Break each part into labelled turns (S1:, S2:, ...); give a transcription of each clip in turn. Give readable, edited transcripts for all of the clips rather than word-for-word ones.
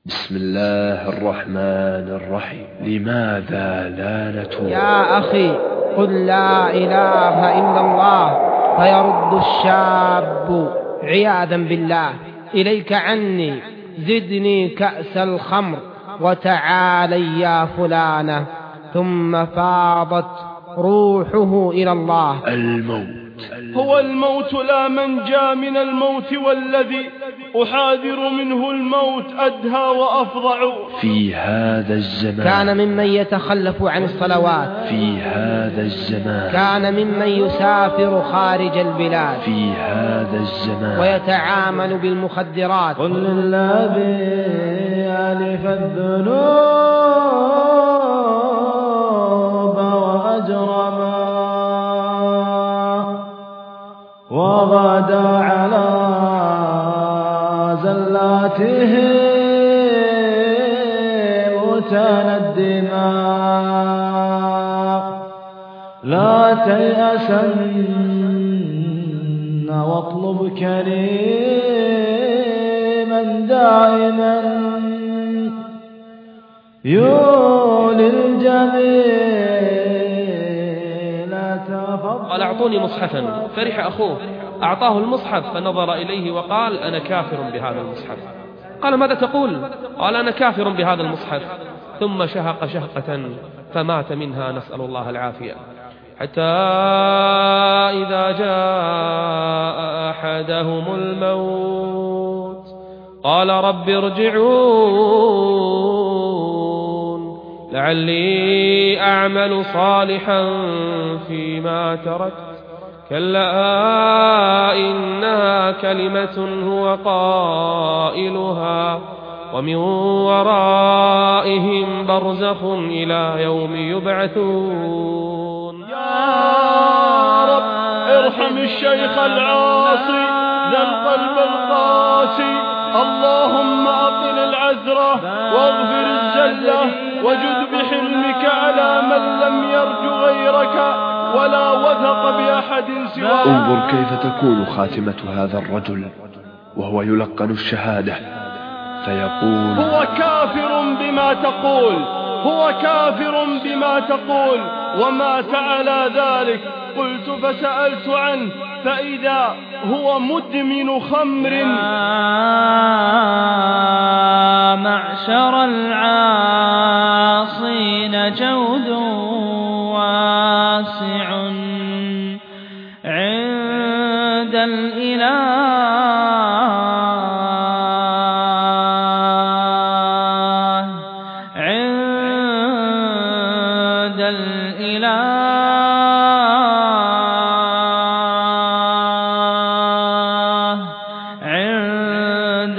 S1: بسم الله الرحمن الرحيم. لماذا لا نتوب؟
S2: يا أخي قل لا إله إلا الله فيرد الشاب عياذا بالله: إليك عني، زدني كأس الخمر وتعالي يا فلانة. ثم فاضت روحه إلى الله.
S1: الموت
S3: هو الموت، لا منجى من الموت، والذي أحاذر منه الموت أدهى وأفظع.
S1: في هذا الزمان
S2: كان ممن يتخلف عن الصلوات.
S1: في هذا الزمان
S2: كان ممن يسافر خارج البلاد.
S1: في هذا الزمان
S2: ويتعامل بالمخدرات.
S4: قل للذي ألف الذنوب وأجرما وغدا على زلاته متندما لا تيأسن واطلب كريما دائما يولي الجميل تفضل.
S5: قال: أعطوني مصحفا. فرح أخوه، أعطاه المصحف فنظر إليه وقال: أنا كافر بهذا المصحف. قال: ماذا تقول؟ قال: أنا كافر بهذا المصحف. ثم شهق شهقة فمات منها، نسأل الله العافية. حتى إذا جاء أحدهم الموت قال: رب ارجعون لعلي أعمل صالحا فيما تركت. كلا إنها كلمة هو قائلها ومن ورائهم برزخ إلى يوم يبعثون.
S3: يا رب ارحم الشيخ العاصي ذا القلب القاسي. اللهم أقل العذرة واغفر الزلة وجد بحلمك على من لم يرج غيرك ولا وثق بأحد سواك.
S1: انظر كيف تكون خاتمة هذا الرجل وهو يلقن الشهادة فيقول:
S3: هو كافر بما تقول، هو كافر بما تقول، ومات على ذلك. قلت فسألت عنه فإذا هو مدمن خمر.
S4: معشر العاصين جود واسع عند الإله، عند الإله، عند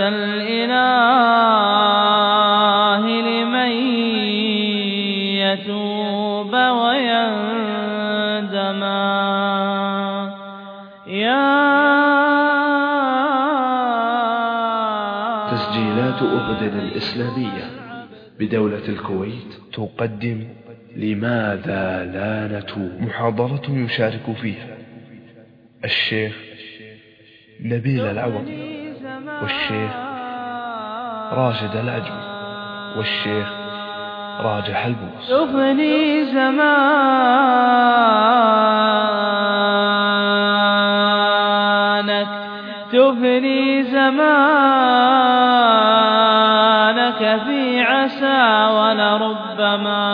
S4: الإله لمن يتوب ويندما.
S1: تسجيلات أهد الإسلامية بدولة الكويت تقدم لماذا لا نتوب، محاضرة يشارك فيها الشيخ نبيل العوضي والشيخ راشد العجمي والشيخ راجح البوس.
S4: تفني زمانك، تفني زمانك في عسى ولربما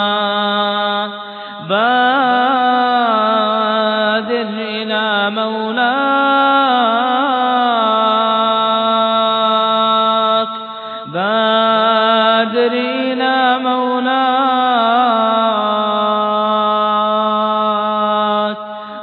S4: بادر إلى مولاك، بادر إلى مولاك،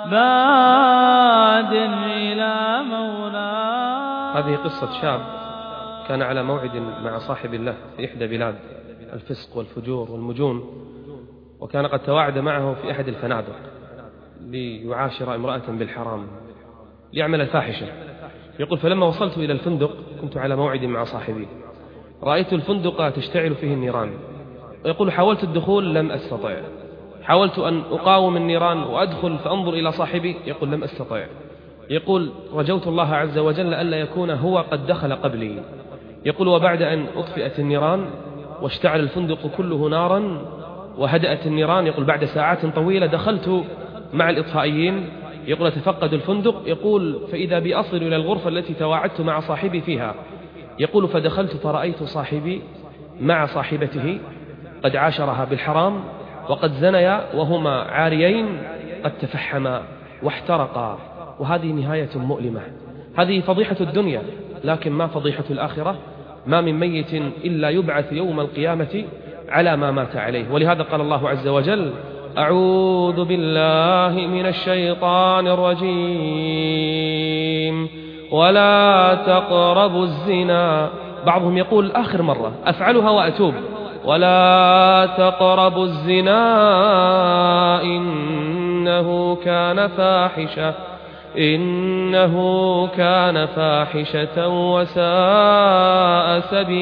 S4: بادر إلى مولاك.
S5: هذه قصة شاب كان على موعد مع صاحب الله في إحدى بلاد الفسق والفجور والمجون، وكان قد تواعد معه في أحد الفنادق ليعاشر امرأة بالحرام ليعمل الفاحشة. يقول: فلما وصلت إلى الفندق كنت على موعد مع صاحبي، رأيت الفندق تشتعل فيه النيران. ويقول: حاولت الدخول لم أستطع، حاولت أن أقاوم النيران وأدخل فأنظر إلى صاحبي، يقول: لم أستطع. يقول: رجوت الله عز وجل ألا يكون هو قد دخل قبلي، يقول وبعد أن أطفئت النيران واشتعل الفندق كله نارا وهدأت النيران، يقول بعد ساعات طويلة دخلت مع الإطفائيين، يقول أتفقد الفندق، يقول فإذا بي أصل إلى الغرفة التي تواعدت مع صاحبي فيها، يقول فدخلت فرأيت صاحبي مع صاحبته قد عاشرها بالحرام وقد زنيا وهما عاريين قد تفحما واحترقا، وهذه نهاية مؤلمة. هذه فضيحة الدنيا، لكن ما فضيحة الآخرة؟ ما من ميت إلا يبعث يوم القيامة على ما مات عليه. ولهذا قال الله عز وجل أعوذ بالله من الشيطان الرجيم ولا تقربوا الزنا. بعضهم يقول آخر مرة أفعلها وأتوب، ولا تقربوا الزنا إنه كان فاحشة وساء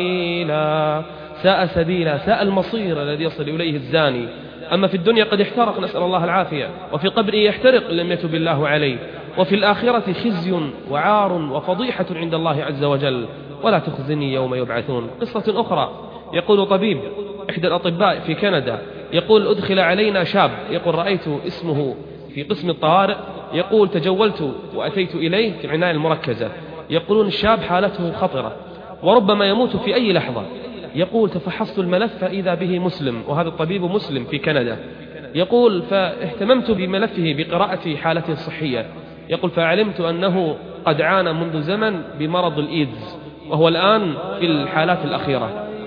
S5: سبيلا. ساء سبيلا، ساء المصير الذي يصل إليه الزاني. أما في الدنيا قد احترق، نسأل الله العافية، وفي قبره يحترق لم يتب الله عليه، وفي الآخرة خزي وعار وفضيحة عند الله عز وجل، ولا تخزني يوم يبعثون. قصة أخرى، يقول طبيب إحدى الأطباء في كندا، يقول أدخل علينا شاب، يقول رأيت اسمه في قسم الطوارئ، يقول تجولت وأتيت إليه في العناية المركزة، يقولون الشاب حالته خطرة وربما يموت في أي لحظة. يقول تفحصت الملف فإذا به مسلم، وهذا الطبيب مسلم في كندا. يقول فاهتممت بملفه بقراءة حالته الصحية، يقول فعلمت أنه قد عانى منذ زمن بمرض الإيدز، وهو الآن في الحالات الأخيرة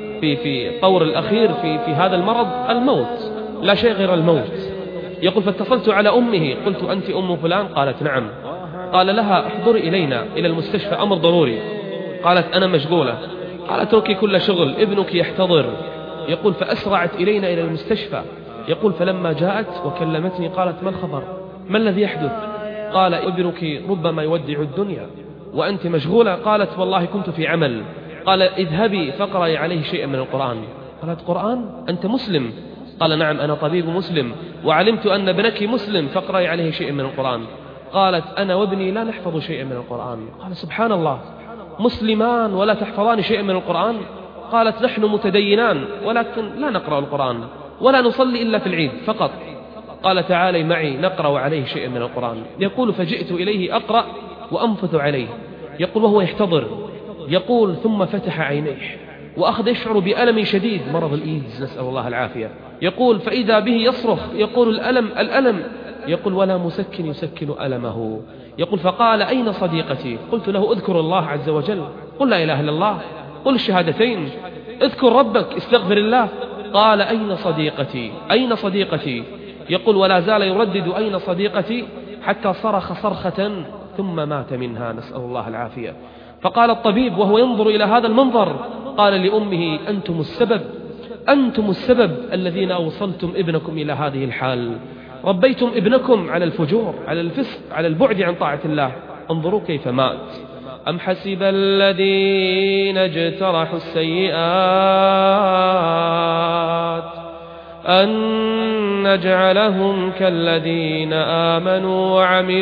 S5: في الطور الأخير في هذا المرض، الموت، لا شيء غير الموت. يقول فاتصلت على أمه، قلت أنت أم فلان؟ قالت نعم. قال لها احضري إلينا إلى المستشفى، أمر ضروري. قالت أنا مشغولة. قالت اتركي كل شغل، ابنك يحتضر. يقول فأسرعت إلينا إلى المستشفى. يقول فلما جاءت وكلمتني قالت ما الخبر؟ ما الذي يحدث؟ قال ابنك ربما يودع الدنيا وأنت مشغولة. قالت والله كنت في عمل. قال اذهبي فاقرأي عليه شيئا من القرآن. قالت قرآن؟ أنت مسلم؟ قال نعم أنا طبيب مسلم وعلمت أن ابنك مسلم فاقرأي عليه شيئا من القرآن. قالت أنا وابني لا نحفظ شيئا من القرآن. قال سبحان الله، مسلمان ولا تحفظان شيئا من القرآن؟ قالت نحن متدينان ولكن لا نقرأ القرآن ولا نصلي إلا في العيد فقط. قال تعالي معي نقرأ عليه شيئا من القرآن. يقول فجئت إليه أقرأ وأنفث عليه، يقول وهو يحتضر. يقول ثم فتح عينيه وأخذ يشعر بألم شديد، مرض الإيدز نسأل الله العافية. يقول فإذا به يصرخ، يقول الألم الألم، يقول ولا مسكن يسكن ألمه. يقول فقال أين صديقتي؟ قلت له اذكر الله عز وجل، قل لا إله إلا الله، قل الشهادتين، اذكر ربك، استغفر الله. قال أين صديقتي؟ أين صديقتي؟ يقول ولا زال يردد أين صديقتي حتى صرخ صرخة ثم مات منها نسأل الله العافية. فقال الطبيب وهو ينظر إلى هذا المنظر، قال لأمه أنتم السبب الذين أوصلتم ابنكم إلى هذه الحال، ربيتم ابنكم على الفجور، على الفسق، على البعد عن طاعة الله. انظروا كيف مات. أم حسب الذين اجترحوا السيئات أن نجعلهم كالذين آمنوا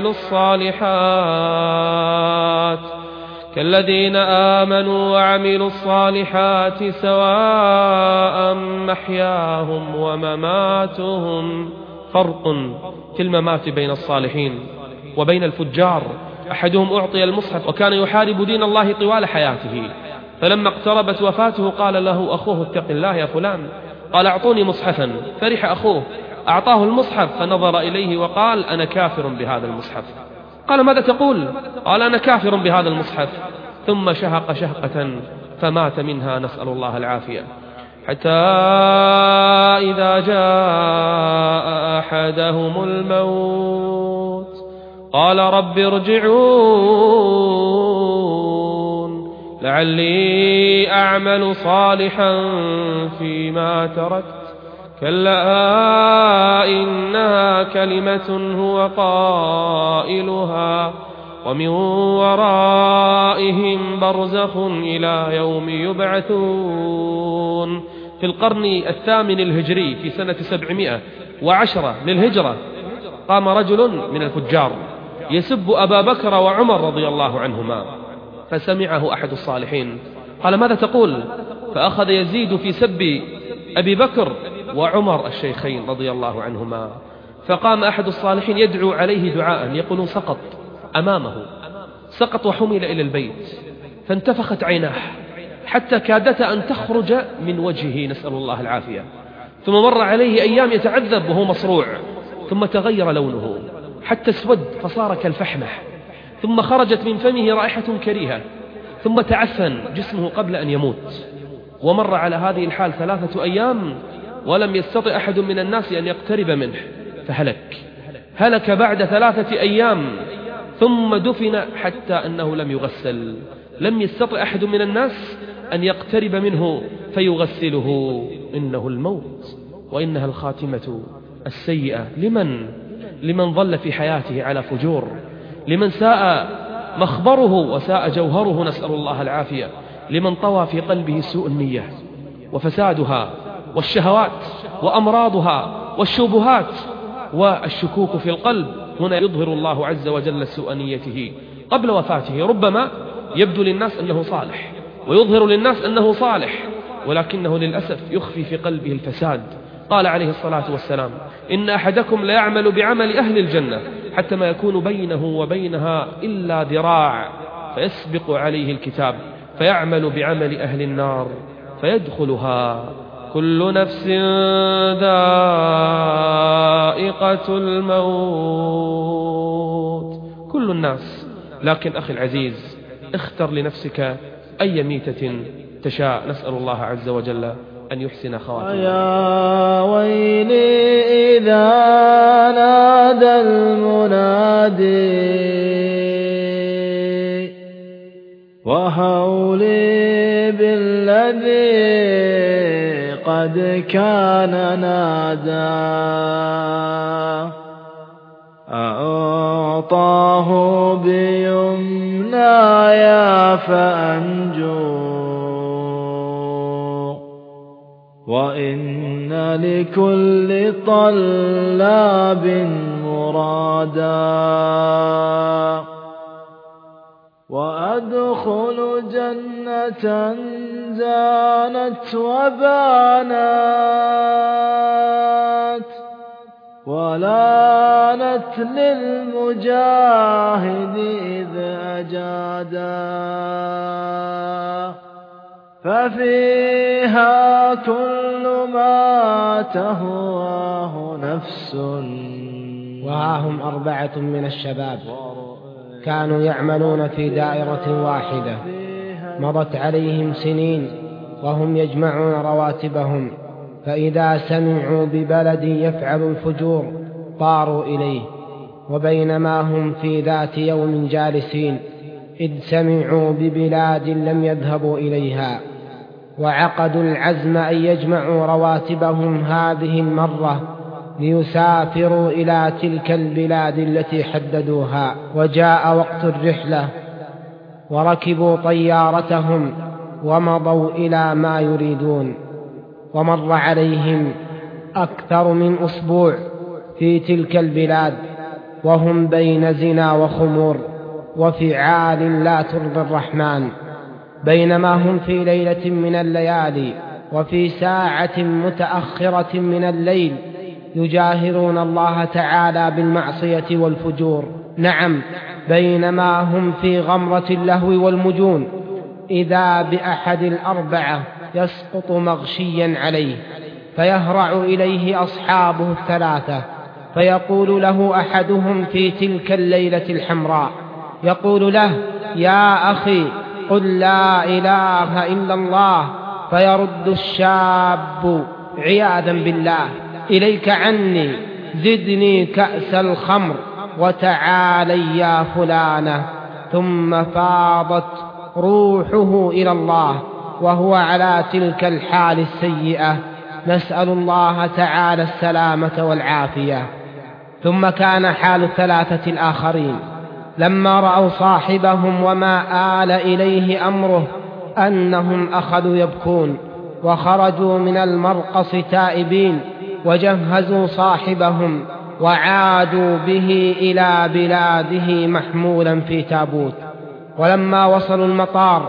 S5: وعملوا الصالحات سواء محياهم ومماتهم. فرق في الممات بين الصالحين وبين الفجار. أحدهم أعطي المصحف وكان يحارب دين الله طوال حياته، فلما اقتربت وفاته قال له أخوه اتق الله يا فلان، قال أعطوني مصحفا. فرح أخوه، أعطاه المصحف فنظر إليه وقال أنا كافر بهذا المصحف. قال ماذا تقول؟ قال أنا كافر بهذا المصحف. ثم شهق شهقة فمات منها نسأل الله العافية. حتى إذا جاء أحدهم الموت قال رب ارجعون لعلي أعمل صالحا فيما تركت كلا إنها كلمة هو قائلها ومن ورائهم برزخ إلى يوم يبعثون. في القرن الثامن الهجري في سنة 710 للهجرة قام رجل من الفجار يسب أبا بكر وعمر رضي الله عنهما، فسمعه أحد الصالحين قال ماذا تقول؟ فأخذ يزيد في سب أبي بكر وعمر الشيخين رضي الله عنهما. فقام أحد الصالحين يدعو عليه دعاء، يقولون سقط أمامه، سقط وحمل إلى البيت، فانتفخت عيناه حتى كادتا أن تخرج من وجهه، نسأل الله العافية. ثم مر عليه أيام يتعذب وهو مصروع، ثم تغير لونه حتى اسود فصار كالفحمة، ثم خرجت من فمه رائحة كريهة، ثم تعفن جسمه قبل أن يموت. ومر على هذه الحال 3 أيام ولم يستطع أحد من الناس أن يقترب منه، فهلك بعد 3 أيام، ثم دفن حتى أنه لم يغسل. لم يستطع أحد من الناس أن يقترب منه فيغسله. إنه الموت وإنها الخاتمة السيئة. لمن ظل في حياته على فجور، لمن ساء مخبره وساء جوهره، نسأل الله العافية، لمن طوى في قلبه سوء النية وفسادها والشهوات وأمراضها والشبهات والشكوك في القلب. هنا يظهر الله عز وجل سوء نيته قبل وفاته. ربما يبدو للناس أنه صالح ويظهر للناس أنه صالح، ولكنه للأسف يخفي في قلبه الفساد. قال عليه الصلاة والسلام: إن أحدكم ليعمل بعمل أهل الجنة حتى ما يكون بينه وبينها إلا ذراع، فيسبق عليه الكتاب فيعمل بعمل أهل النار فيدخلها. كل نفس ذائقة الموت، كل الناس. لكن أخي العزيز، اختر لنفسك أي ميتة تشاء. نسأل الله عز وجل أن يحسن خواتمنا.
S6: يا ويلي إذا نادى المنادي وهولي بالذي قد كان نادى، أعطاه بيمنايا فأنجو، وإن لكل طلاب مرادا، وأدخل جنة زانت وبانت، ولانت للمجاهد إذ أجادا، ففيها كل ما تهواه نفس.
S2: وها هم 4 من الشباب كانوا يعملون في دائرة واحدة، مضت عليهم سنين وهم يجمعون رواتبهم، فإذا سمعوا ببلد يفعل الفجور طاروا إليه. وبينما هم في ذات يوم جالسين إذ سمعوا ببلاد لم يذهبوا إليها، وعقدوا العزم أن يجمعوا رواتبهم هذه المرة ليسافروا إلى تلك البلاد التي حددوها. وجاء وقت الرحلة وركبوا طيارتهم ومضوا إلى ما يريدون. ومر عليهم أكثر من أسبوع في تلك البلاد وهم بين زنا وخمور وفعال لا ترضي الرحمن. بينما هم في ليلة من الليالي وفي ساعة متأخرة من الليل يجاهرون الله تعالى بالمعصية والفجور. نعم، بينما هم في غمرة اللهو والمجون إذا بأحد 4 يسقط مغشيا عليه، فيهرع إليه أصحابه 3، فيقول له أحدهم في تلك الليلة الحمراء، يقول له: يا أخي قل لا إله إلا الله. فيرد الشاب عياذا بالله: إليك عني، زدني كأس الخمر وتعالي يا فلانة. ثم فاضت روحه إلى الله وهو على تلك الحال السيئة، نسأل الله تعالى السلامة والعافية. ثم كان حال 3 الآخرين لما رأوا صاحبهم وما آل إليه أمره أنهم أخذوا يبكون، وخرجوا من المرقص تائبين، وجهزوا صاحبهم وعادوا به إلى بلاده محمولا في تابوت. ولما وصلوا المطار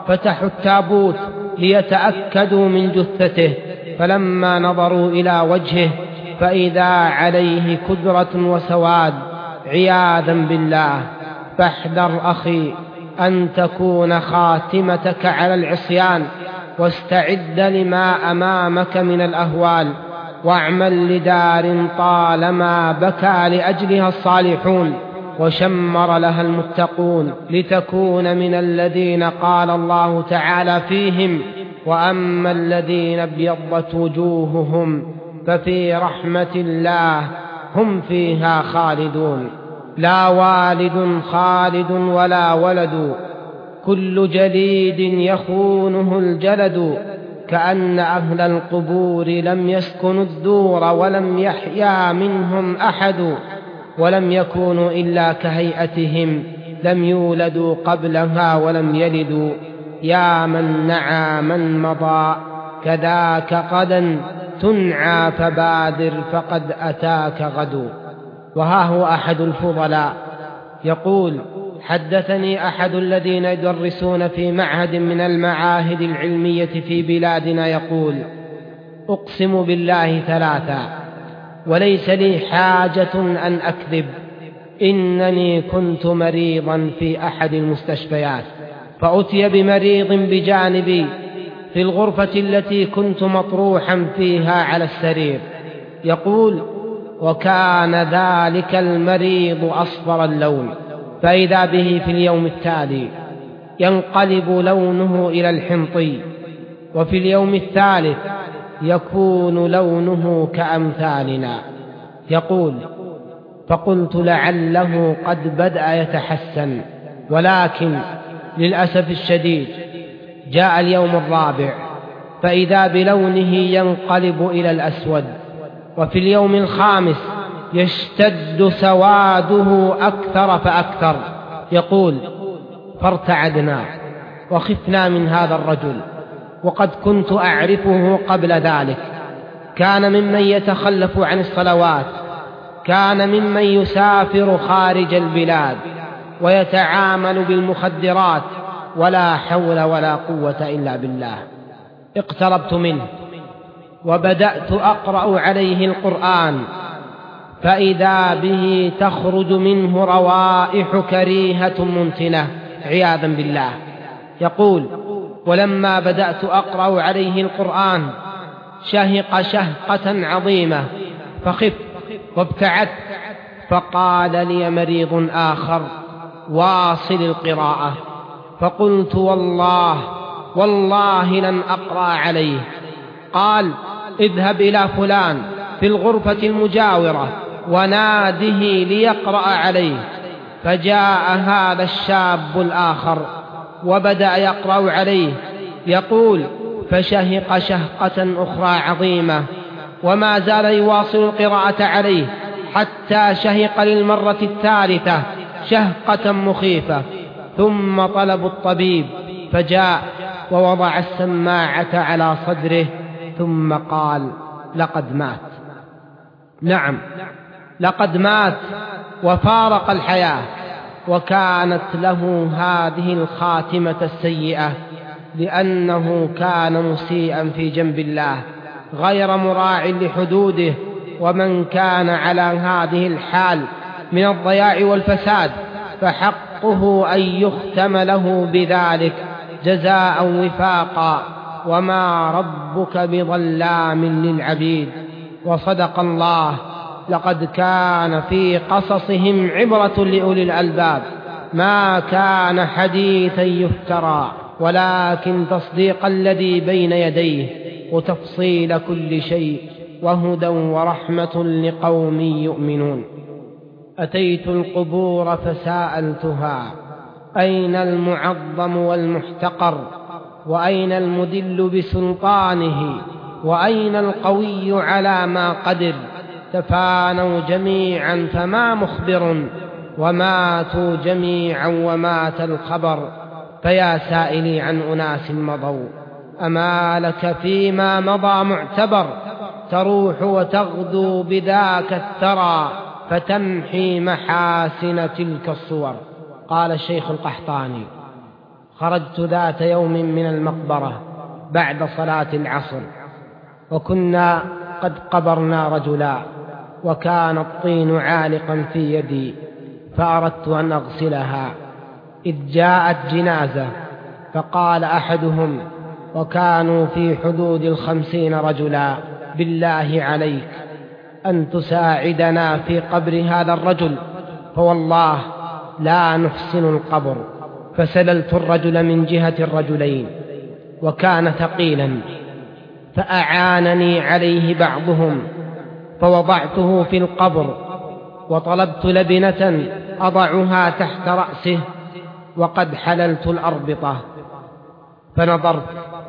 S2: فتحوا التابوت ليتأكدوا من جثته، فلما نظروا إلى وجهه فإذا عليه كدرة وسواد عياذا بالله. فاحذر أخي أن تكون خاتمتك على العصيان، واستعد لما أمامك من الأهوال، واعمل لدار طالما بكى لأجلها الصالحون وشمر لها المتقون، لتكون من الذين قال الله تعالى فيهم: وأما الذين ابيضت وجوههم ففي رحمة الله هم فيها خالدون. لا والد خالد ولا ولد، كل جليد يخونه الجلد، كأن أهل القبور لم يسكنوا الدور ولم يحيا منهم أحد، ولم يكونوا إلا كهيئتهم، لم يولدوا قبلها ولم يلدوا. يا من نعى من مضى كذاك غدا تنعى، فبادر فقد أتاك غد. وها هو أحد الفضلاء يقول: حدثني أحد الذين يدرسون في معهد من المعاهد العلمية في بلادنا يقول: أقسم بالله ثلاثا وليس لي حاجة أن أكذب، إنني كنت مريضا في أحد المستشفيات، فأتي بمريض بجانبي في الغرفة التي كنت مطروحا فيها على السرير. يقول: وكان ذلك المريض أصفر اللون، فإذا به في اليوم التالي ينقلب لونه إلى الحمضي، وفي اليوم الثالث يكون لونه كأمثالنا. يقول: فقلت لعله قد بدأ يتحسن، ولكن للأسف الشديد جاء اليوم الرابع فإذا بلونه ينقلب إلى الأسود، وفي اليوم الخامس يشتد سواده أكثر فأكثر. يقول: فارتعدنا وخفنا من هذا الرجل، وقد كنت أعرفه قبل ذلك. كان ممن يتخلف عن الصلوات، كان ممن يسافر خارج البلاد ويتعامل بالمخدرات، ولا حول ولا قوة إلا بالله. اقتربت منه وبدأت أقرأ عليه القرآن، فإذا به تخرج منه روائح كريهة منتنة عياذا بالله. يقول: ولما بدأت أقرأ عليه القرآن شهق شهقة عظيمة فخفت وابتعدت، فقال لي مريض آخر: واصل القراءة. فقلت: والله لن أقرأ عليه. قال: اذهب إلى فلان في الغرفة المجاورة وناده ليقرأ عليه. فجاء هذا الشاب الآخر وبدأ يقرأ عليه. يقول: فشهق شهقة أخرى عظيمة، وما زال يواصل القراءة عليه حتى شهق للمرة الثالثة شهقة مخيفة. ثم طلبوا الطبيب فجاء ووضع السماعة على صدره، ثم قال: لقد مات. نعم، لقد مات وفارق الحياة. وكانت له هذه الخاتمة السيئة لأنه كان مسيئا في جنب الله غير مراع لحدوده. ومن كان على هذه الحال من الضياع والفساد فحقه أن يختم له بذلك جزاء وفاقا، وما ربك بظلام للعبيد. وصدق الله: لقد كان في قصصهم عبرة لأولي الألباب، ما كان حديثا يفترى، ولكن تصديق الذي بين يديه وتفصيل كل شيء وهدى ورحمة لقوم يؤمنون. أتيت القبور فسألتها: أين المعظم والمحتقر؟ وأين المدل بسلطانه؟ وأين القوي على ما قدر؟ تفانوا جميعا فما مخبر، وماتوا جميعا ومات الخبر. فيا سائلي عن أناس مضوا، أما لك فيما مضى معتبر؟ تروح وتغدو بذاك الثرى فتمحي محاسن تلك الصور. قال الشيخ القحطاني: خرجت ذات يوم من المقبرة بعد صلاة العصر، وكنا قد قبرنا رجلا، وكان الطين عالقا في يدي، فأردت أن أغسلها، إذ جاءت جنازة، فقال أحدهم، وكانوا في حدود 50 رجلا: بالله عليك أن تساعدنا في قبر هذا الرجل، فوالله لا نحسن القبر. فسللت الرجل من جهة الرجلين، وكان ثقيلا، فأعانني عليه بعضهم، فوضعته في القبر، وطلبت لبنة أضعها تحت رأسه، وقد حللت الأربطة، فنظرت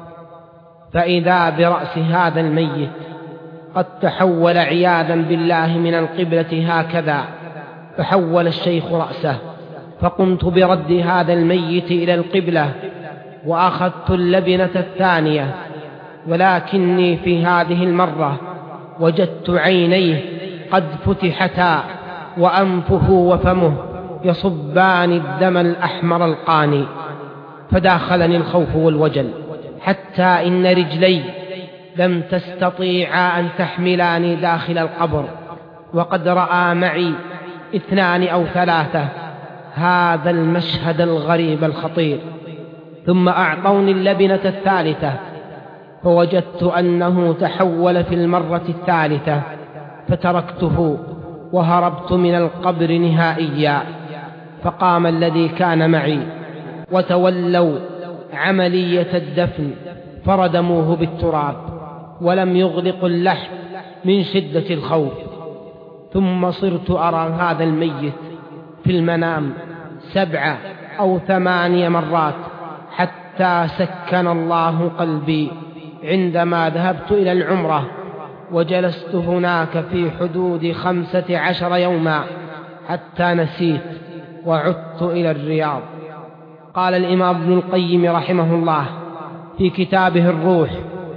S2: فإذا برأس هذا الميت قد تحول عياذا بالله من القبلة هكذا، فحول الشيخ رأسه، فقمت برد هذا الميت إلى القبلة، وأخذت اللبنة الثانية، ولكني في هذه المرة وجدت عينيه قد فتحتا، وأنفه وفمه يصبان الدم الأحمر القاني، فداخلني الخوف والوجل، حتى إن رجلي لم تستطيعا أن تحملاني داخل القبر، وقد رأى معي 2 أو 3 هذا المشهد الغريب الخطير. ثم أعطوني اللبنة الثالثة، فوجدت أنه تحول في المرة الثالثة، فتركته وهربت من القبر نهائيا. فقام الذي كان معي وتولوا عملية الدفن، فردموه بالتراب، ولم يغلقوا اللحد من شدة الخوف. ثم صرت أرى هذا الميت في المنام 7 أو 8 مرات، حتى سكن الله قلبي عندما ذهبت إلى العمرة، وجلست هناك في حدود 15 يوما، حتى نسيت وعدت إلى الرياض. قال الإمام ابن القيم رحمه الله في كتابه الروح: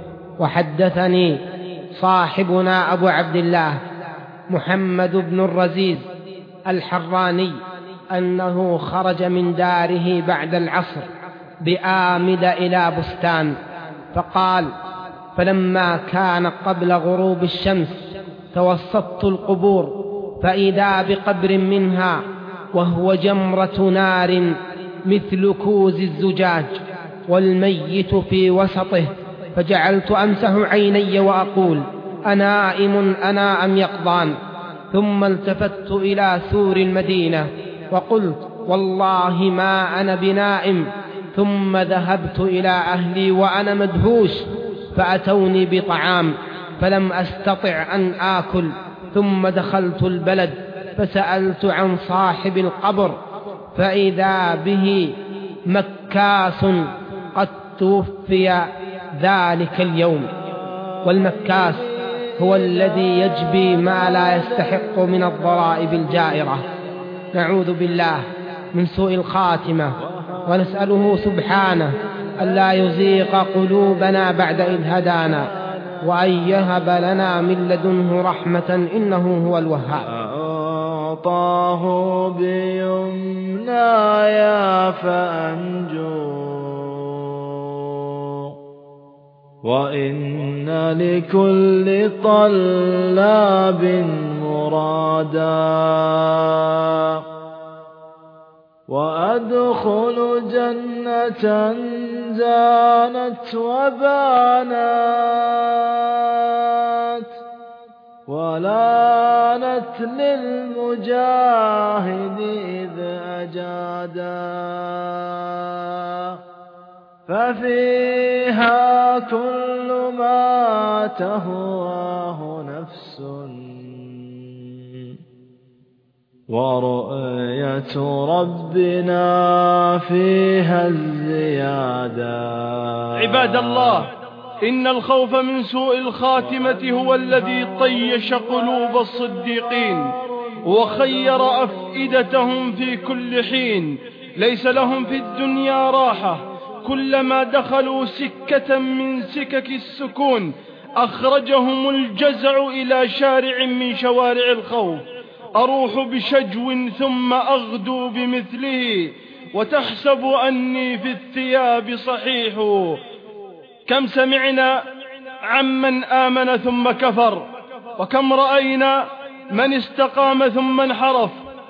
S2: وحدثني صاحبنا أبو عبد الله محمد بن الرزيز الحراني أنه خرج من داره بعد العصر بآمد إلى بستان، فقال: فلما كان قبل غروب الشمس توسطت القبور، فإذا بقبر منها وهو جمرة نار مثل كوز الزجاج، والميت في وسطه، فجعلت أمسح عيني وأقول: أنائم أنا أم يقظان؟ ثم التفت إلى سور المدينة وقلت: والله ما أنا بنائم. ثم ذهبت إلى أهلي وأنا مدهوش، فأتوني بطعام فلم أستطع أن آكل. ثم دخلت البلد فسألت عن صاحب القبر، فإذا به مكاس قد توفي ذلك اليوم. والمكاس هو الذي يجبي ما لا يستحق من الضرائب الجائرة. نعوذ بالله من سوء الخاتمة، ونسأله سبحانه ألا يزيغ قلوبنا بعد إذ هدانا، وأن يهب لنا من لدنه رحمة إنه هو الوهاب.
S6: أعطاه بيمنايا فأنجو، وإن لكل طلاب مرادا، وأدخل جنة زانت وبانت، ولانت للمجاهد إذ أجادا، ففيها كل ما تهواه نفس، ورؤية ربنا فيها الزيادة.
S3: عباد الله، إن الخوف من سوء الخاتمة هو الذي طيش قلوب الصديقين وخير أفئدتهم في كل حين. ليس لهم في الدنيا راحة، كلما دخلوا سكة من سكك السكون أخرجهم الجزع إلى شارع من شوارع الخوف. أروح بشجو ثم أغدو بمثله، وتحسب أني في الثياب صحيح. كم سمعنا عمن آمن ثم كفر، وكم رأينا من استقام ثم انحرف.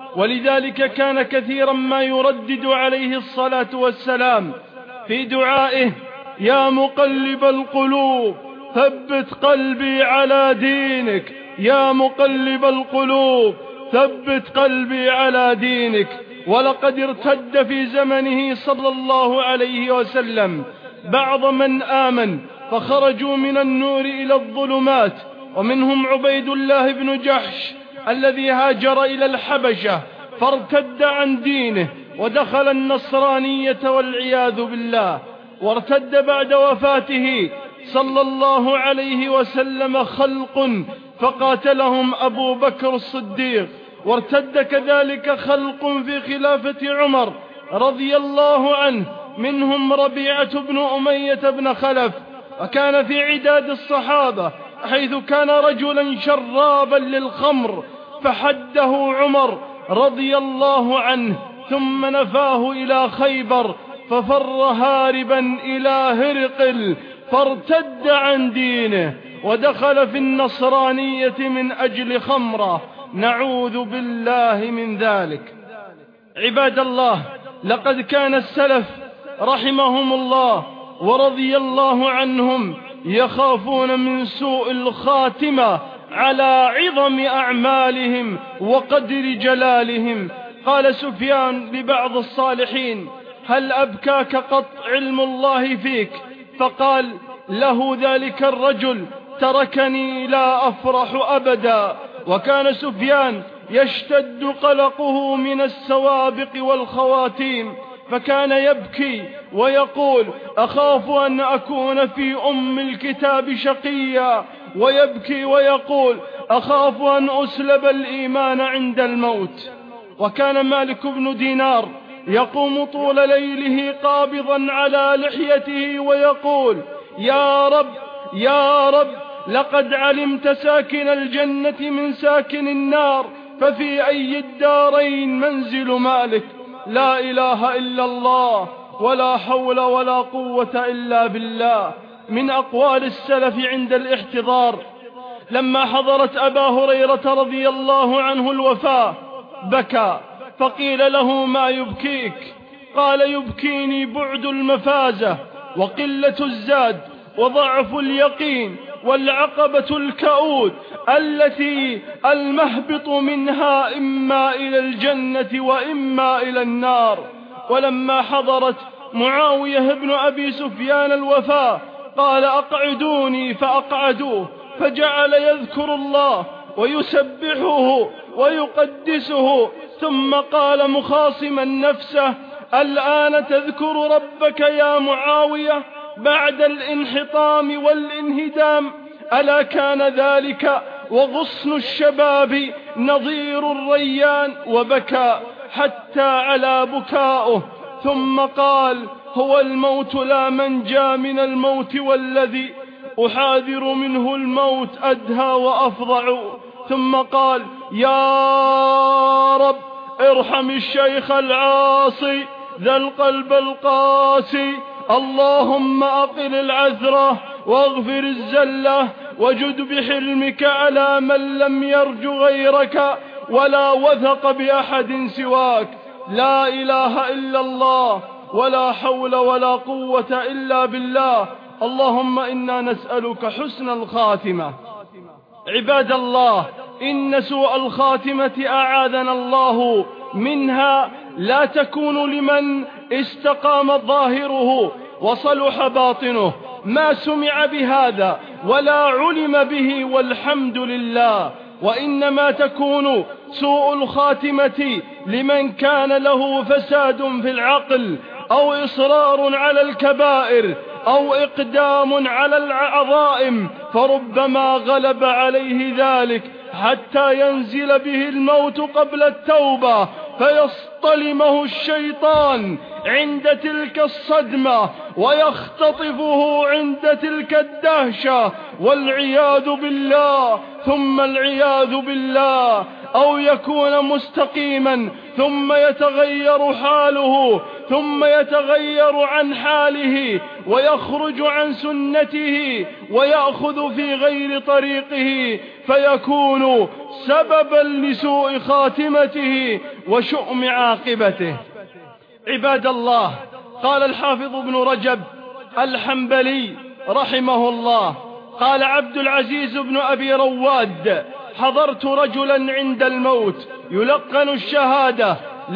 S3: ولذلك كان كثيرا ما يردد عليه الصلاة والسلام في دعائه: يا مقلب القلوب ثبت قلبي على دينك، يا مقلب القلوب ثبت قلبي على دينك. ولقد ارتد في زمنه صلى الله عليه وسلم بعض من آمن فخرجوا من النور إلى الظلمات، ومنهم عبيد الله بن جحش الذي هاجر إلى الحبشة فارتد عن دينه ودخل النصرانية والعياذ بالله. وارتد بعد وفاته صلى الله عليه وسلم خلق فقاتلهم أبو بكر الصديق، وارتد كذلك خلق في خلافة عمر رضي الله عنه، منهم ربيعة بن أمية بن خلف. وكان في عداد الصحابة حيث كان رجلا شرابا للخمر فحده عمر رضي الله عنه، ثم نفاه إلى خيبر ففر هاربا إلى هرقل فارتد عن دينه ودخل في النصرانية من أجل خمرة، نعوذ بالله من ذلك. عباد الله، لقد كان السلف رحمهم الله ورضي الله عنهم يخافون من سوء الخاتمة على عظم أعمالهم وقدر جلالهم. قال سفيان لبعض الصالحين: هل أبكاك قط علم الله فيك؟ فقال له ذلك الرجل: تركني لا أفرح أبدا. وكان سفيان يشتد قلقه من السوابق والخواتيم، فكان يبكي ويقول: أخاف أن أكون في أم الكتاب شقيا، ويبكي ويقول: أخاف أن أسلب الإيمان عند الموت. وكان مالك بن دينار يقوم طول ليله قابضا على لحيته ويقول: يا رب يا رب، لقد علمت ساكن الجنة من ساكن النار، ففي أي الدارين منزل مالك؟ لا إله إلا الله، ولا حول ولا قوة إلا بالله. من أقوال السلف عند الاحتضار: لما حضرت أبا هريرة رضي الله عنه الوفاة بكى، فقيل له: ما يبكيك؟ قال: يبكيني بعد المفازة وقلة الزاد وضعف اليقين والعقبة الكؤود التي المهبط منها إما إلى الجنة وإما إلى النار. ولما حضرت معاوية بن أبي سفيان الوفاة قال: أقعدوني، فأقعدوه، فجعل يذكر الله ويسبحه ويقدسه، ثم قال مخاصما نفسه: الآن تذكر ربك يا معاوية بعد الانحطام والانهدام؟ ألا كان ذلك وغصن الشباب نظير الريان؟ وبكى حتى على بكاؤه، ثم قال: هو الموت لا منجى من الموت، والذي أحاذر منه الموت أدهى وأفظع. ثم قال: يا رب ارحم الشيخ العاصي ذا القلب القاسي، اللهم أقل العثرة واغفر الزلة وجد بحلمك على من لم يرج غيرك ولا وثق بأحد سواك. لا إله إلا الله، ولا حول ولا قوة إلا بالله. اللهم إنا نسألك حسن الخاتمة. عباد الله، إن سوء الخاتمة أعاذنا الله منها لا تكون لمن استقام ظاهره وصلح باطنه. ما سمع بهذا ولا علم به والحمد لله، وإنما تكون سوء الخاتمة لمن كان له فساد في العقل، أو إصرار على الكبائر، أو إقدام على العظائم، فربما غلب عليه ذلك حتى ينزل به الموت قبل التوبة، فيصطلمه الشيطان عند تلك الصدمة ويختطفه عند تلك الدهشة، والعياذ بالله ثم العياذ بالله. أو يكون مستقيما ثم يتغير حاله، ثم يتغير عن حاله ويخرج عن سنته ويأخذ في غير طريقه، فيكون سببا لسوء خاتمته وشؤم عاقبته. عباد الله، قال الحافظ ابن رجب الحنبلي رحمه الله، قال عبد العزيز بن أبي رواد: حضرت رجلا عند الموت يلقن الشهادة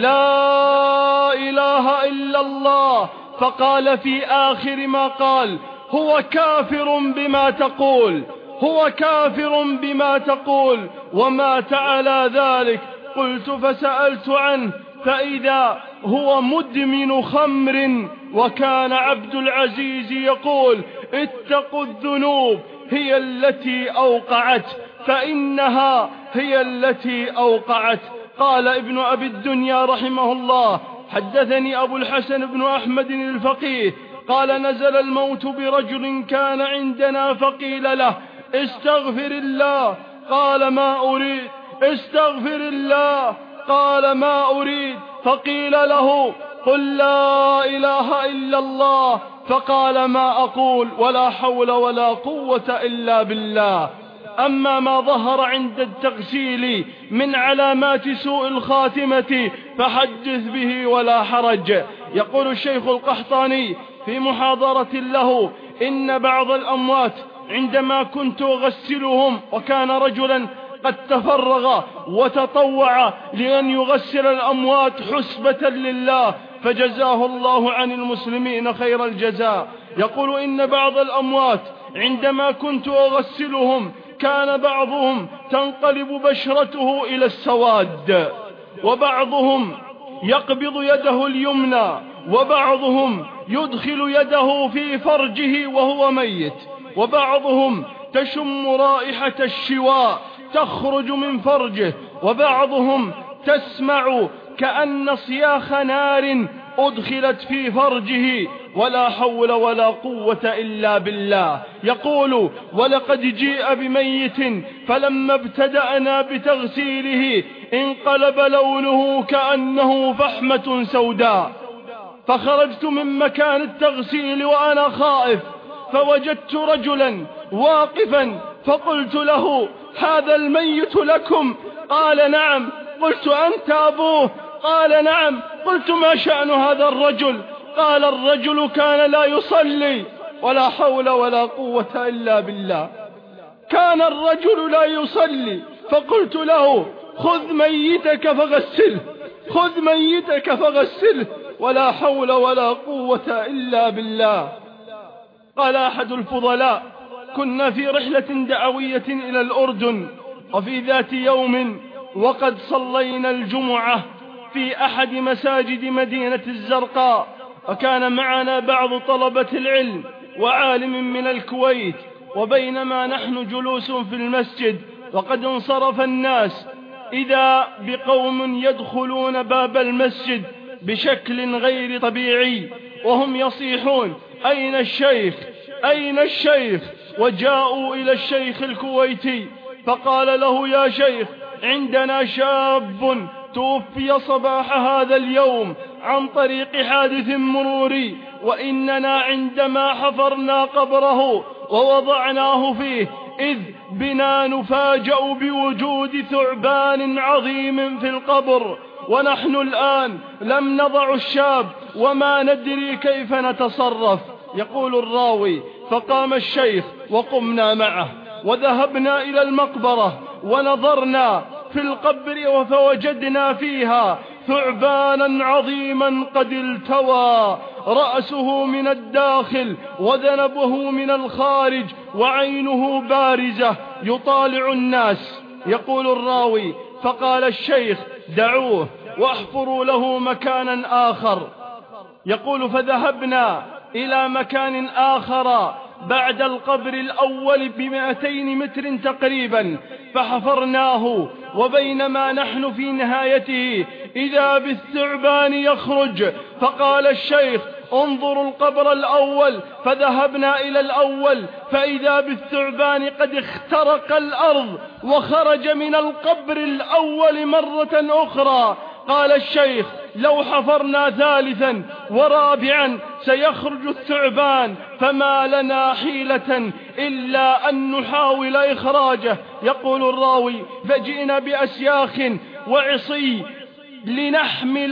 S3: لا إله إلا الله، فقال في آخر ما قال: هو كافر بما تقول، هو كافر بما تقول، ومات على ذلك. قلت فسألت عنه فإذا هو مدمن خمر. وكان عبد العزيز يقول: اتقوا الذنوب هي التي أوقعت، فإنها هي التي أوقعت. قال ابن أبي الدنيا رحمه الله: حدثني أبو الحسن بن أحمد الفقيه قال: نزل الموت برجل كان عندنا فقيل له: استغفر الله. قال: ما أريد. استغفر الله. قال: ما أريد. فقيل له: قل لا إله إلا الله. فقال: ما أقول، ولا حول ولا قوة إلا بالله. أما ما ظهر عند التغسيل من علامات سوء الخاتمة فحدث به ولا حرج. يقول الشيخ القحطاني في محاضرة له: إن بعض الأموات عندما كنت أغسلهم، وكان رجلا قد تفرغ وتطوع لأن يغسل الأموات حسبة لله، فجزاه الله عن المسلمين خير الجزاء. يقول: إن بعض الأموات عندما كنت أغسلهم كان بعضهم تنقلب بشرته إلى السواد، وبعضهم يقبض يده اليمنى، وبعضهم يدخل يده في فرجه وهو ميت، وبعضهم تشم رائحة الشواء تخرج من فرجه، وبعضهم تسمع كأن صياخ نار أدخلت في فرجه، ولا حول ولا قوة إلا بالله. يقول: ولقد جيء بميت فلما ابتدأنا بتغسيله انقلب لونه كأنه فحمة سوداء، فخرجت من مكان التغسيل وأنا خائف، فوجدت رجلا واقفا فقلت له: هذا الميت لكم؟ قال: نعم. قلت: أنت أبوه؟ قال: نعم. قلت: ما شأن هذا الرجل؟ قال: الرجل كان لا يصلي. ولا حول ولا قوة إلا بالله. كان الرجل لا يصلي، فقلت له: خذ ميتك فغسله، خذ ميتك فغسله. ولا حول ولا قوة إلا بالله. قال أحد الفضلاء: كنا في رحلة دعوية إلى الأردن، وفي ذات يوم وقد صلينا الجمعة في أحد مساجد مدينة الزرقاء، وكان معنا بعض طلبة العلم وعالم من الكويت، وبينما نحن جلوس في المسجد وقد انصرف الناس، إذا بقوم يدخلون باب المسجد بشكل غير طبيعي وهم يصيحون: أين الشيخ؟ أين الشيخ؟ وجاءوا إلى الشيخ الكويتي فقال له: يا شيخ، عندنا شاب توفي صباح هذا اليوم عن طريق حادث مروري، وإننا عندما حفرنا قبره ووضعناه فيه إذ بنا نفاجأ بوجود ثعبان عظيم في القبر، ونحن الآن لم نضع الشاب وما ندري كيف نتصرف. يقول الراوي: فقام الشيخ وقمنا معه وذهبنا إلى المقبرة ونظرنا في القبر فوجدنا فيها ثعبانا عظيما قد التوى، رأسه من الداخل وذنبه من الخارج وعينه بارزة يطالع الناس. يقول الراوي: فقال الشيخ: دعوه واحفروا له مكانا آخر. يقول: فذهبنا إلى مكان آخر بعد القبر الأول ب200 متر تقريبا، فحفرناه، وبينما نحن في نهايته إذا بالثعبان يخرج. فقال الشيخ: انظروا القبر الأول. فذهبنا إلى الأول فإذا بالثعبان قد اخترق الأرض وخرج من القبر الأول مرة أخرى. قال الشيخ: لو حفرنا ثالثا ورابعا سيخرج الثعبان، فما لنا حيلة إلا أن نحاول إخراجه. يقول الراوي: فجئنا بأسياخ وعصي لنحمل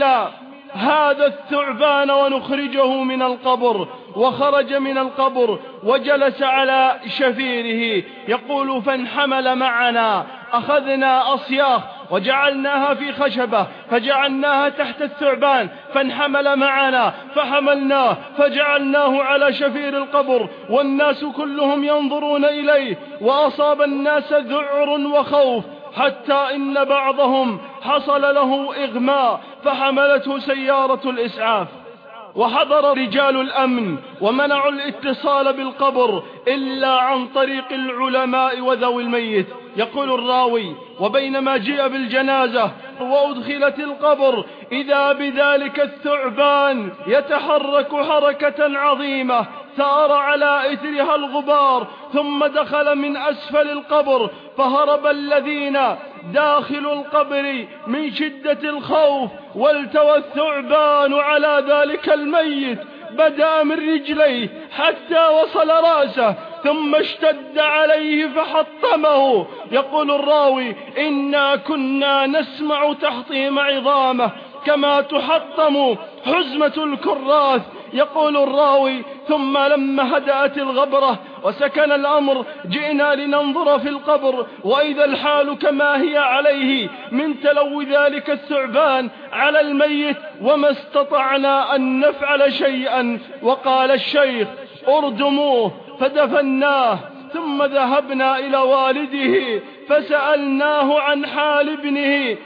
S3: هذا الثعبان ونخرجه من القبر. وخرج من القبر وجلس على شفيره. يقول: فانحمل معنا، أخذنا أصياخ وجعلناها في خشبة فجعلناها تحت الثعبان، فانحمل معنا فحملناه فجعلناه على شفير القبر، والناس كلهم ينظرون إليه، وأصاب الناس ذعر وخوف، حتى إن بعضهم حصل له إغماء فحملته سيارة الإسعاف. وحضر رجال الأمن ومنعوا الاتصال بالقبر إلا عن طريق العلماء وذوي الميت. يقول الراوي: وبينما جيء بالجنازة وأدخلت القبر إذا بذلك الثعبان يتحرك حركة عظيمة، ثار على إثرها الغبار، ثم دخل من أسفل القبر، فهرب الذين داخل القبر من شدة الخوف، والتوى الثعبان على ذلك الميت، بدأ من رجليه حتى وصل رأسه، ثم اشتد عليه فحطمه. يقول الراوي: إنا كنا نسمع تحطيم عظامه كما تحطم حزمة الكراث. يقول الراوي: ثم لما هدأت الغبرة وسكن الأمر جئنا لننظر في القبر، وإذا الحال كما هي عليه من تلو ذلك الثعبان على الميت، وما استطعنا أن نفعل شيئا. وقال الشيخ: أردموه فدفناه، ثم ذهبنا إلى والده فسألناه عن حال ابنه،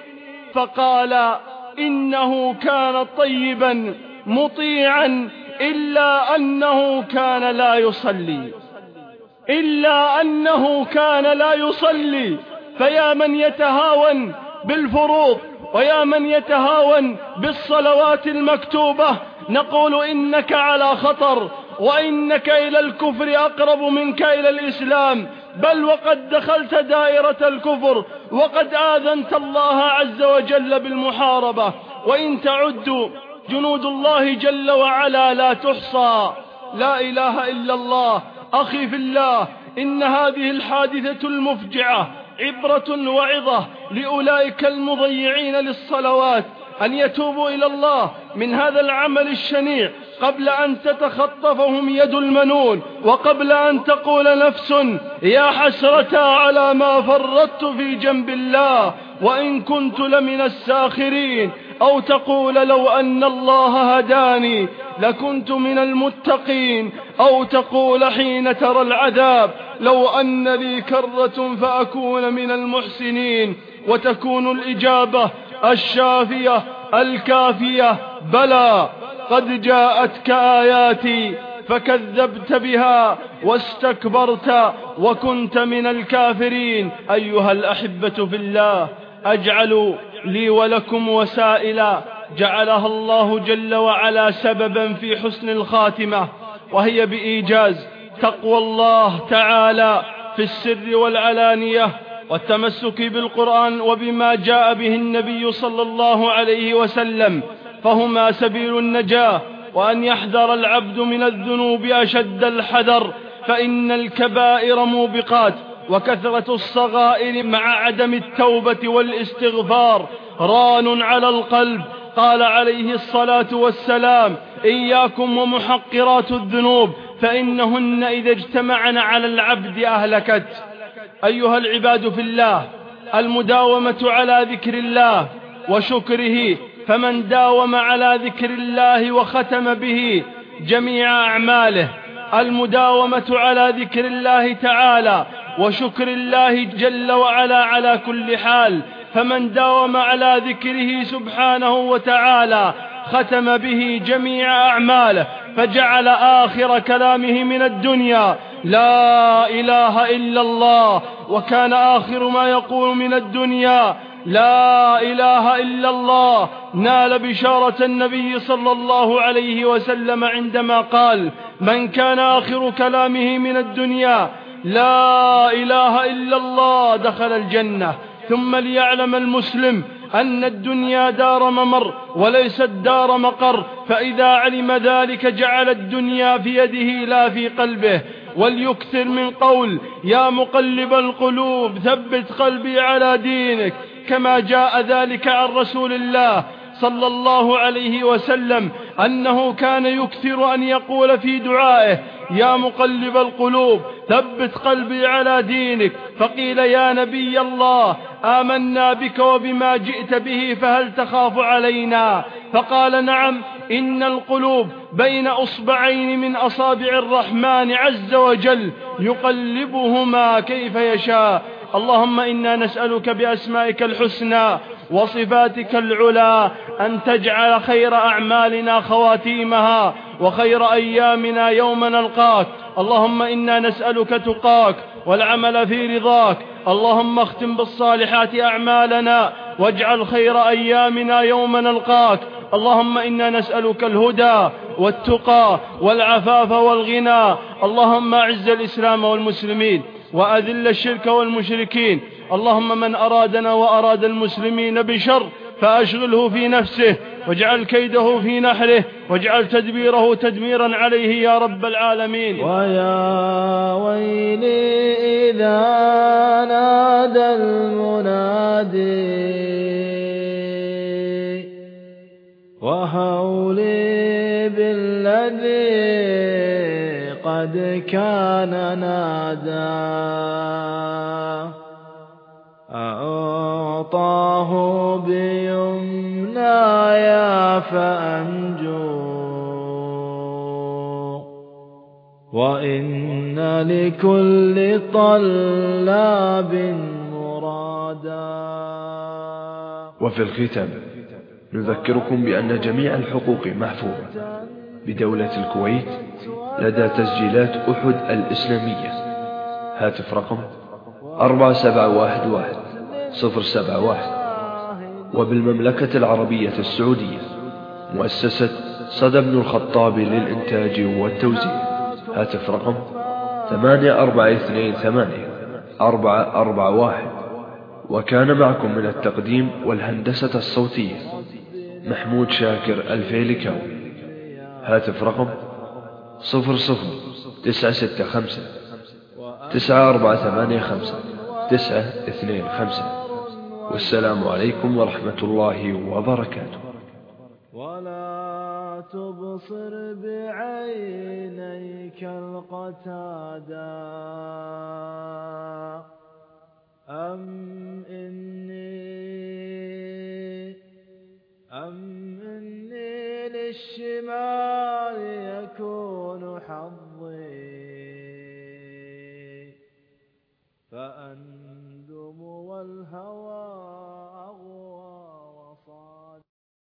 S3: فقال: إنه كان طيبا مطيعا، إلا أنه كان لا يصلي. فيا من يتهاون بالفروض ويا من يتهاون بالصلوات المكتوبة، نقول: إنك على خطر، وإنك إلى الكفر أقرب منك إلى الإسلام، بل وقد دخلت دائرة الكفر، وقد آذنت الله عز وجل بالمحاربة. وإن تعدوا جنود الله جل وعلا لا تحصى. لا إله إلا الله. أخي في الله، إن هذه الحادثة المفجعة عبرة وعظة لأولئك المضيعين للصلوات، أن يتوبوا إلى الله من هذا العمل الشنيع قبل أن تتخطفهم يد المنون، وقبل أن تقول نفس: يا حسرة على ما فرطت في جنب الله وإن كنت لمن الساخرين، أو تقول: لو أن الله هداني لكنت من المتقين، أو تقول حين ترى العذاب: لو أن لي كرة فأكون من المحسنين. وتكون الإجابة الشافية الكافية: بلى، قد جاءتك آياتي فكذبت بها واستكبرت وكنت من الكافرين. أيها الأحبة في الله، أجعل لي ولكم وسائلا جعلها الله جل وعلا سببا في حسن الخاتمة، وهي بإيجاز تقوى الله تعالى في السر والعلانية، والتمسك بالقرآن وبما جاء به النبي صلى الله عليه وسلم، فهما سبيل النجاة. وأن يحذر العبد من الذنوب أشد الحذر، فإن الكبائر موبقات، وكثرة الصغائر مع عدم التوبة والاستغفار ران على القلب. قال عليه الصلاة والسلام: إياكم ومحقرات الذنوب فإنهن إذا اجتمعن على العبد أهلكت. أيها العباد في الله، المداومة على ذكر الله وشكره، فمن داوم على ذكر الله وختم به جميع أعماله، المداومة على ذكر الله تعالى وشكر الله جل وعلا على كل حال، فمن داوم على ذكره سبحانه وتعالى ختم به جميع أعماله، فجعل آخر كلامه من الدنيا: لا إله إلا الله. وكان آخر ما يقول من الدنيا: لا إله إلا الله نال بشارة النبي صلى الله عليه وسلم عندما قال: من كان آخر كلامه من الدنيا لا إله إلا الله دخل الجنة. ثم ليعلم المسلم أن الدنيا دار ممر وليست دار مقر، فإذا علم ذلك جعل الدنيا في يده لا في قلبه. وليكثر من قول: يا مقلب القلوب ثبت قلبي على دينك، كما جاء ذلك عن رسول الله صلى الله عليه وسلم أنه كان يكثر أن يقول في دعائه: يا مقلب القلوب ثبت قلبي على دينك. فقيل: يا نبي الله، آمنا بك وبما جئت به، فهل تخاف علينا؟ فقال: نعم، إن القلوب بين أصبعين من أصابع الرحمن عز وجل يقلبهما كيف يشاء. اللهم إنا نسألك بأسمائك الحسنى وصفاتك العلى أن تجعل خير أعمالنا خواتيمها وخير أيامنا يوم نلقاك. اللهم إنا نسألك تقاك والعمل في رضاك. اللهم اختم بالصالحات أعمالنا واجعل خير أيامنا يوم نلقاك. اللهم إنا نسألك الهدى والتقى والعفاف والغنى. اللهم أعز الإسلام والمسلمين وأذل الشرك والمشركين. اللهم من أرادنا وأراد المسلمين بشر فأشغله في نفسه واجعل كيده في نحره واجعل تدبيره تدميرا عليه يا رب العالمين.
S6: ويا ويلي إذا نادى المنادي وهولي بالذي قد كان نادى أعطاه بيمنايا فأنجو وإن لكل طلاب مرادا.
S1: وفي الختام نذكركم بأن جميع الحقوق محفوظة بدولة الكويت لدى تسجيلات أحد الإسلامية. هاتف رقم 4711-071. وبالمملكة العربية السعودية مؤسسة صدى بن الخطاب للإنتاج والتوزيع. هاتف رقم 8428-441. وكان معكم من التقديم والهندسة الصوتية محمود شاكر الفيلكاوي. هاتف رقم 00-965-9485-925. والسلام عليكم ورحمة الله وبركاته.
S6: ولا تبصر بعينيك القتادا أم إني للشمال يكون حظي فأندم والهوى